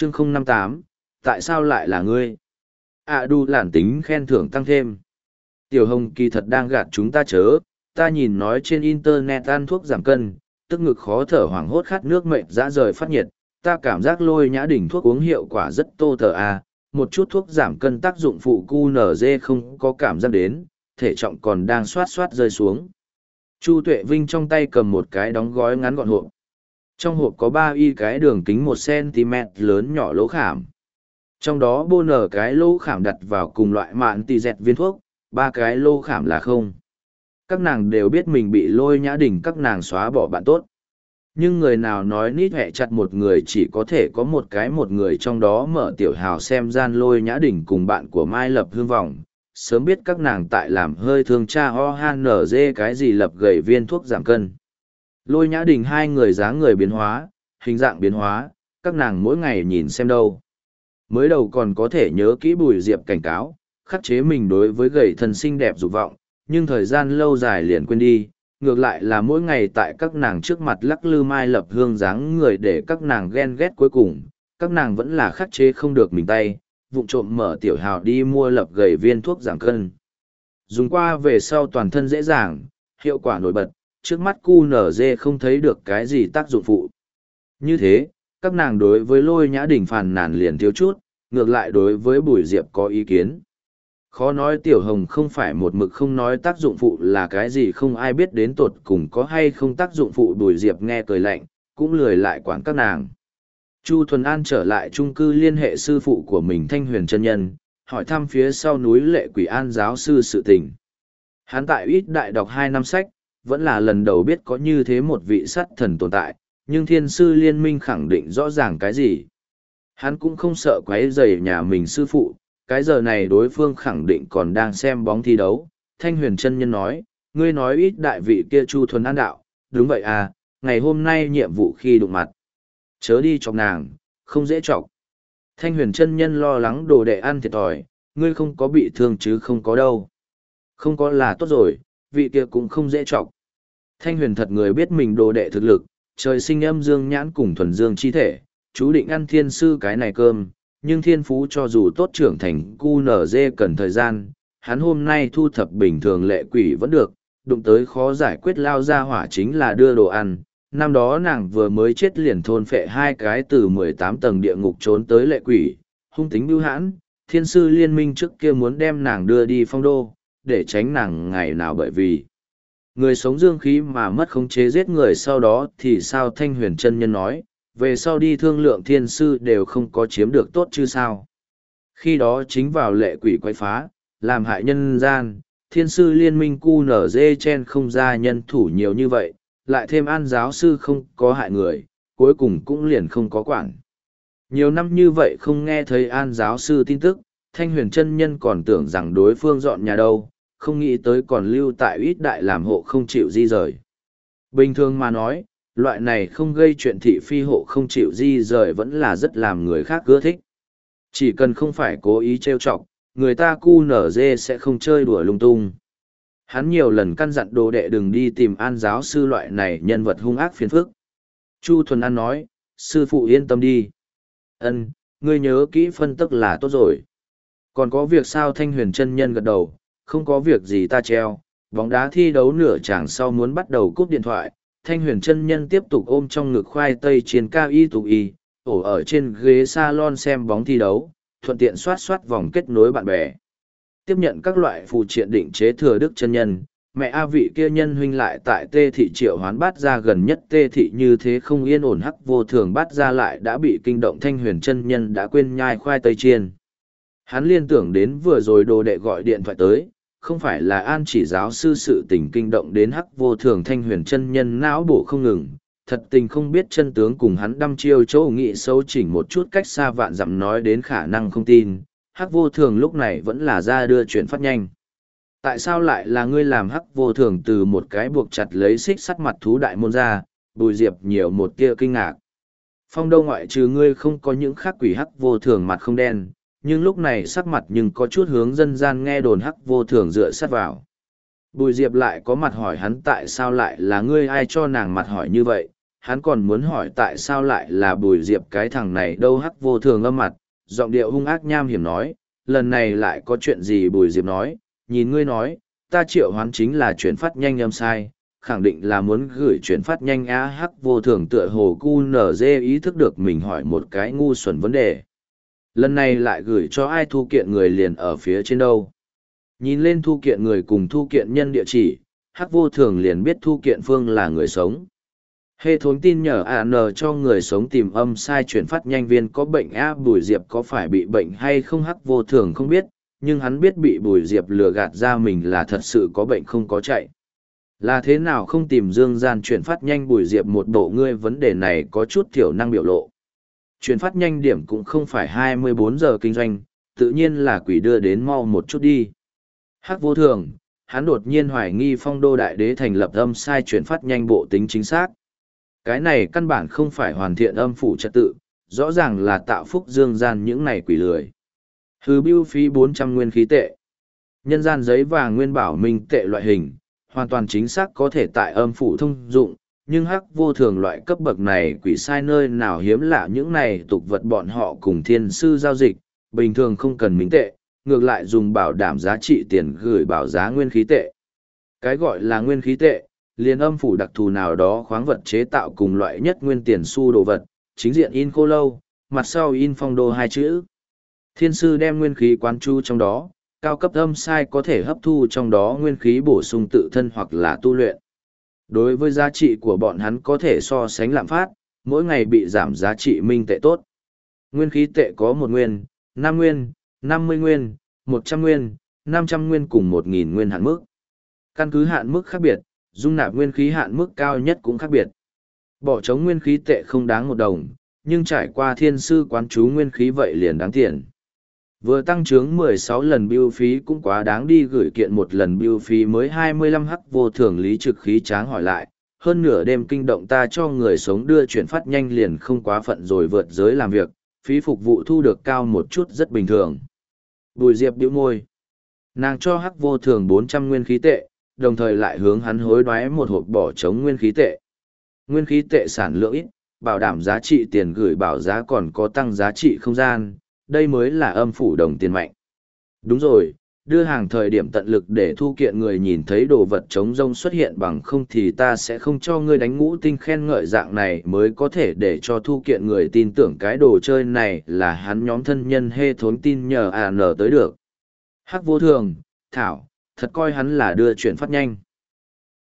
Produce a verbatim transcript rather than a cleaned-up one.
chương không năm tám, tại sao lại là ngươi? À đu lản tính khen thưởng tăng thêm. Tiểu Hồng kỳ thật đang gạt chúng ta chớ, ta nhìn nói trên internet ăn thuốc giảm cân, tức ngực khó thở hoảng hốt khát nước mệt dã rời phát nhiệt, ta cảm giác Lôi Nhã Đình thuốc uống hiệu quả rất tô tờ a, một chút thuốc giảm cân tác dụng phụ cu nở dê không có cảm giác đến, thể trọng còn đang xoát xoát rơi xuống. Chu Tuệ Vinh trong tay cầm một cái đóng gói ngắn gọn hộp. Trong hộp có ba y cái đường kính một xăng-ti-mét lớn nhỏ lỗ khảm. Trong đó bô nở cái lỗ khảm đặt vào cùng loại mạn tì dẹt viên thuốc, ba cái lỗ khảm là không. Các nàng đều biết mình bị Lôi Nhã Đình các nàng xóa bỏ bạn tốt. Nhưng người nào nói nít hẹ chặt một người chỉ có thể có một cái một người trong đó mở tiểu hào xem gian Lôi Nhã Đình cùng bạn của Mai Lập Hương vọng, sớm biết các nàng tại làm hơi thương cha ho han nở dê cái gì lập gầy viên thuốc giảm cân. Lôi Nhã Đình hai người dáng người biến hóa, hình dạng biến hóa, các nàng mỗi ngày nhìn xem đâu. Mới đầu còn có thể nhớ kỹ Bùi Diệp cảnh cáo, khắc chế mình đối với gầy thân xinh đẹp dục vọng, nhưng thời gian lâu dài liền quên đi, ngược lại là mỗi ngày tại các nàng trước mặt lắc lư Mai Lập Hương dáng người để các nàng ghen ghét, cuối cùng các nàng vẫn là khắc chế không được mình tay, vụng trộm mở tiểu hào đi mua lập gầy viên thuốc giảm cân. Dùng qua về sau toàn thân dễ dàng, hiệu quả nổi bật, trước mắt cu nở dê không thấy được cái gì tác dụng phụ. Như thế, các nàng đối với Lôi Nhã Đình phàn nàn liền thiếu chút, ngược lại đối với Bùi Diệp có ý kiến. Khó nói Tiểu Hồng không phải một mực không nói tác dụng phụ là cái gì, không ai biết đến tột cùng có hay không tác dụng phụ. Bùi Diệp nghe cười lạnh, cũng lười lại quản các nàng. Chu Thuần An trở lại chung cư liên hệ sư phụ của mình Thanh Huyền chân nhân, hỏi thăm phía sau núi Lệ Quỷ An giáo sư sự tình. Hắn tại ít đại đọc hai năm sách, vẫn là lần đầu biết có như thế một vị sắt thần tồn tại, nhưng thiên sư liên minh khẳng định rõ ràng cái gì. Hắn cũng không sợ quấy rầy nhà mình sư phụ, cái giờ này đối phương khẳng định còn đang xem bóng thi đấu. Thanh Huyền chân nhân nói, ngươi nói ít đại vị kia Chu Thuần An đạo, đúng vậy à, ngày hôm nay nhiệm vụ khi đụng mặt. Chớ đi chọc nàng, không dễ chọc. Thanh Huyền chân nhân lo lắng đồ đệ ăn thiệt thòi, ngươi không có bị thương chứ không có đâu. Không có là tốt rồi, vị kia cũng không dễ chọc. Thanh Huyền thật người biết mình đồ đệ thực lực, trời sinh âm dương nhãn cùng thuần dương chi thể, chú định ăn thiên sư cái này cơm, nhưng thiên phú cho dù tốt trưởng thành cu nở dê cần thời gian, hắn hôm nay thu thập bình thường Lệ Quỷ vẫn được, đụng tới khó giải quyết lao ra hỏa chính là đưa đồ ăn. Năm đó nàng vừa mới chết liền thôn phệ hai cái từ mười tám tầng địa ngục trốn tới Lệ Quỷ, hung tính bưu hãn, thiên sư liên minh trước kia muốn đem nàng đưa đi phong đô, để tránh nàng ngày nào bởi vì người sống dương khí mà mất khống chế giết người. Sau đó thì sao? Thanh Huyền chân nhân nói, về sau đi thương lượng thiên sư đều không có chiếm được tốt chứ sao. Khi đó chính vào Lệ Quỷ quay phá, làm hại nhân gian, thiên sư liên minh cu nở dê chen không ra nhân thủ nhiều như vậy, lại thêm An giáo sư không có hại người, cuối cùng cũng liền không có quản. Nhiều năm như vậy không nghe thấy An giáo sư tin tức, Thanh Huyền chân nhân còn tưởng rằng đối phương dọn nhà đâu, không nghĩ tới còn lưu tại ít đại làm hộ không chịu di rời. Bình thường mà nói, loại này không gây chuyện thị phi hộ không chịu di rời vẫn là rất làm người khác ưa thích. Chỉ cần không phải cố ý trêu chọc, người ta cu nở dê sẽ không chơi đùa lung tung. Hắn nhiều lần căn dặn đồ đệ đừng đi tìm An giáo sư loại này nhân vật hung ác phiền phức. Chu Thuần An nói, sư phụ yên tâm đi. Ân, ngươi nhớ kỹ phân tức là tốt rồi. Còn có việc sao? Thanh Huyền chân nhân gật đầu, không có việc gì ta treo. Bóng đá thi đấu nửa chàng sau muốn bắt đầu cúp điện thoại. Thanh Huyền chân nhân tiếp tục ôm trong ngực khoai tây chiên cao y tụ y, ổ ở trên ghế salon xem bóng thi đấu, thuận tiện soát soát vòng kết nối bạn bè. Tiếp nhận các loại phụ triện định chế thừa đức chân nhân, mẹ A vị kia nhân huynh lại tại tê thị triệu hoán bát ra gần nhất tê thị như thế không yên ổn, hắc vô thường bát ra lại đã bị kinh động. Thanh Huyền chân nhân đã quên nhai khoai tây chiên. Hắn liên tưởng đến vừa rồi đồ đệ gọi điện thoại tới, không phải là An chỉ giáo sư sự tình kinh động đến hắc vô thường. Thanh Huyền chân nhân não bộ không ngừng, thật tình không biết chân tướng, cùng hắn đăm chiêu chỗ nghị sâu chỉnh một chút cách xa vạn dặm nói đến khả năng không tin. Hắc vô thường lúc này vẫn là ra đưa chuyện phát nhanh. Tại sao lại là ngươi làm? Hắc vô thường từ một cái buộc chặt lấy xích sắt mặt thú đại môn ra. Bùi Diệp nhiều một tia kinh ngạc. Phong Đâu ngoại trừ ngươi không có những khác quỷ. Hắc vô thường mặt không đen, nhưng lúc này sắc mặt nhưng có chút hướng dân gian nghe đồn. Hắc vô thường dựa sát vào. Bùi Diệp lại có mặt hỏi hắn tại sao lại là ngươi, ai cho nàng mặt hỏi như vậy. hắn còn muốn hỏi tại sao lại là Bùi Diệp cái thằng này đâu. Hắc Vô Thường âm mặt, giọng điệu hung ác nham hiểm nói, lần này lại có chuyện gì? Bùi Diệp nói, nhìn ngươi nói, ta triệu hoán chính là chuyển phát nhanh âm sai, khẳng định là muốn gửi chuyển phát nhanh á. Hắc Vô Thường tựa hồ cu nở dê ý thức được mình hỏi một cái ngu xuẩn vấn đề. Lần này lại gửi cho ai? Thu kiện người liền ở phía trên đâu. Nhìn lên thu kiện người cùng thu kiện nhân địa chỉ, Hắc Vô Thường liền biết thu kiện phương là người sống. Hệ thống tin nhờ a en cho người sống tìm âm sai chuyển phát nhanh viên có bệnh a. Bùi Diệp có phải bị bệnh hay không? Hắc Vô Thường không biết, nhưng hắn biết bị Bùi Diệp lừa gạt ra mình là thật sự có bệnh không có chạy. Là thế nào không tìm Dương Gian chuyển phát nhanh? Bùi Diệp một bộ ngươi vấn đề này có chút thiểu năng biểu lộ. Chuyển phát nhanh điểm cũng không phải hai mươi bốn giờ kinh doanh, tự nhiên là quỷ đưa đến mau một chút đi. Hắc Vô Thường, hắn đột nhiên hoài nghi Phong Đô Đại Đế thành lập âm sai chuyển phát nhanh bộ tính chính xác. Cái này căn bản không phải hoàn thiện âm phủ trật tự, rõ ràng là tạo phúc Dương Gian những này quỷ lười. Hư bưu phí bốn trăm nguyên khí tệ. Nhân gian giấy vàng nguyên bảo minh tệ loại hình, hoàn toàn chính xác có thể tại âm phủ thông dụng, nhưng Hắc Vô Thường loại cấp bậc này quỷ sai nơi nào hiếm lạ những này tục vật bọn họ cùng thiên sư giao dịch, bình thường không cần minh tệ, ngược lại dùng bảo đảm giá trị tiền gửi bảo giá nguyên khí tệ. Cái gọi là nguyên khí tệ, liền âm phủ đặc thù nào đó khoáng vật chế tạo cùng loại nhất nguyên tiền xu đồ vật, chính diện in khô lâu, mặt sau in Phong Đô hai chữ. Thiên sư đem nguyên khí quán chu trong đó, cao cấp âm sai có thể hấp thu trong đó nguyên khí bổ sung tự thân hoặc là tu luyện. Đối với giá trị của bọn hắn có thể so sánh lạm phát, mỗi ngày bị giảm giá trị minh tệ tốt. Nguyên khí tệ có một nguyên, năm nguyên, năm mươi nguyên, một trăm nguyên, năm trăm nguyên cùng một nghìn nguyên hạn mức. Căn cứ hạn mức khác biệt, dung nạp nguyên khí hạn mức cao nhất cũng khác biệt. Bỏ trống nguyên khí tệ không đáng một đồng, nhưng trải qua thiên sư quán chú nguyên khí vậy liền đáng tiền. Vừa tăng trưởng mười sáu lần bưu phí cũng quá đáng đi. Gửi kiện một lần bưu phí mới hai mươi lăm. Hắc Vô Thường lý trực khí tráng hỏi lại, hơn nửa đêm kinh động ta cho người sống đưa chuyển phát nhanh liền không quá phận rồi vượt giới làm việc, phí phục vụ thu được cao một chút rất bình thường. Bùi Diệp bĩu môi. Nàng cho Hắc Vô Thường bốn trăm nguyên khí tệ, đồng thời lại hướng hắn hối đoái một hộp bỏ trống nguyên khí tệ. Nguyên khí tệ sản lượng ít, bảo đảm giá trị tiền gửi bảo giá còn có tăng giá trị không gian, đây mới là âm phủ đồng tiền mạnh. Đúng rồi, đưa hàng thời điểm tận lực để thu kiện người nhìn thấy đồ vật trống rông xuất hiện, bằng không thì ta sẽ không cho ngươi đánh ngũ tinh khen ngợi, dạng này mới có thể để cho thu kiện người tin tưởng cái đồ chơi này là hắn nhóm thân nhân hê thốn tin nhờ a en tới được. Hắc Vô Thường, thảo, thật coi hắn là đưa chuyển phát nhanh.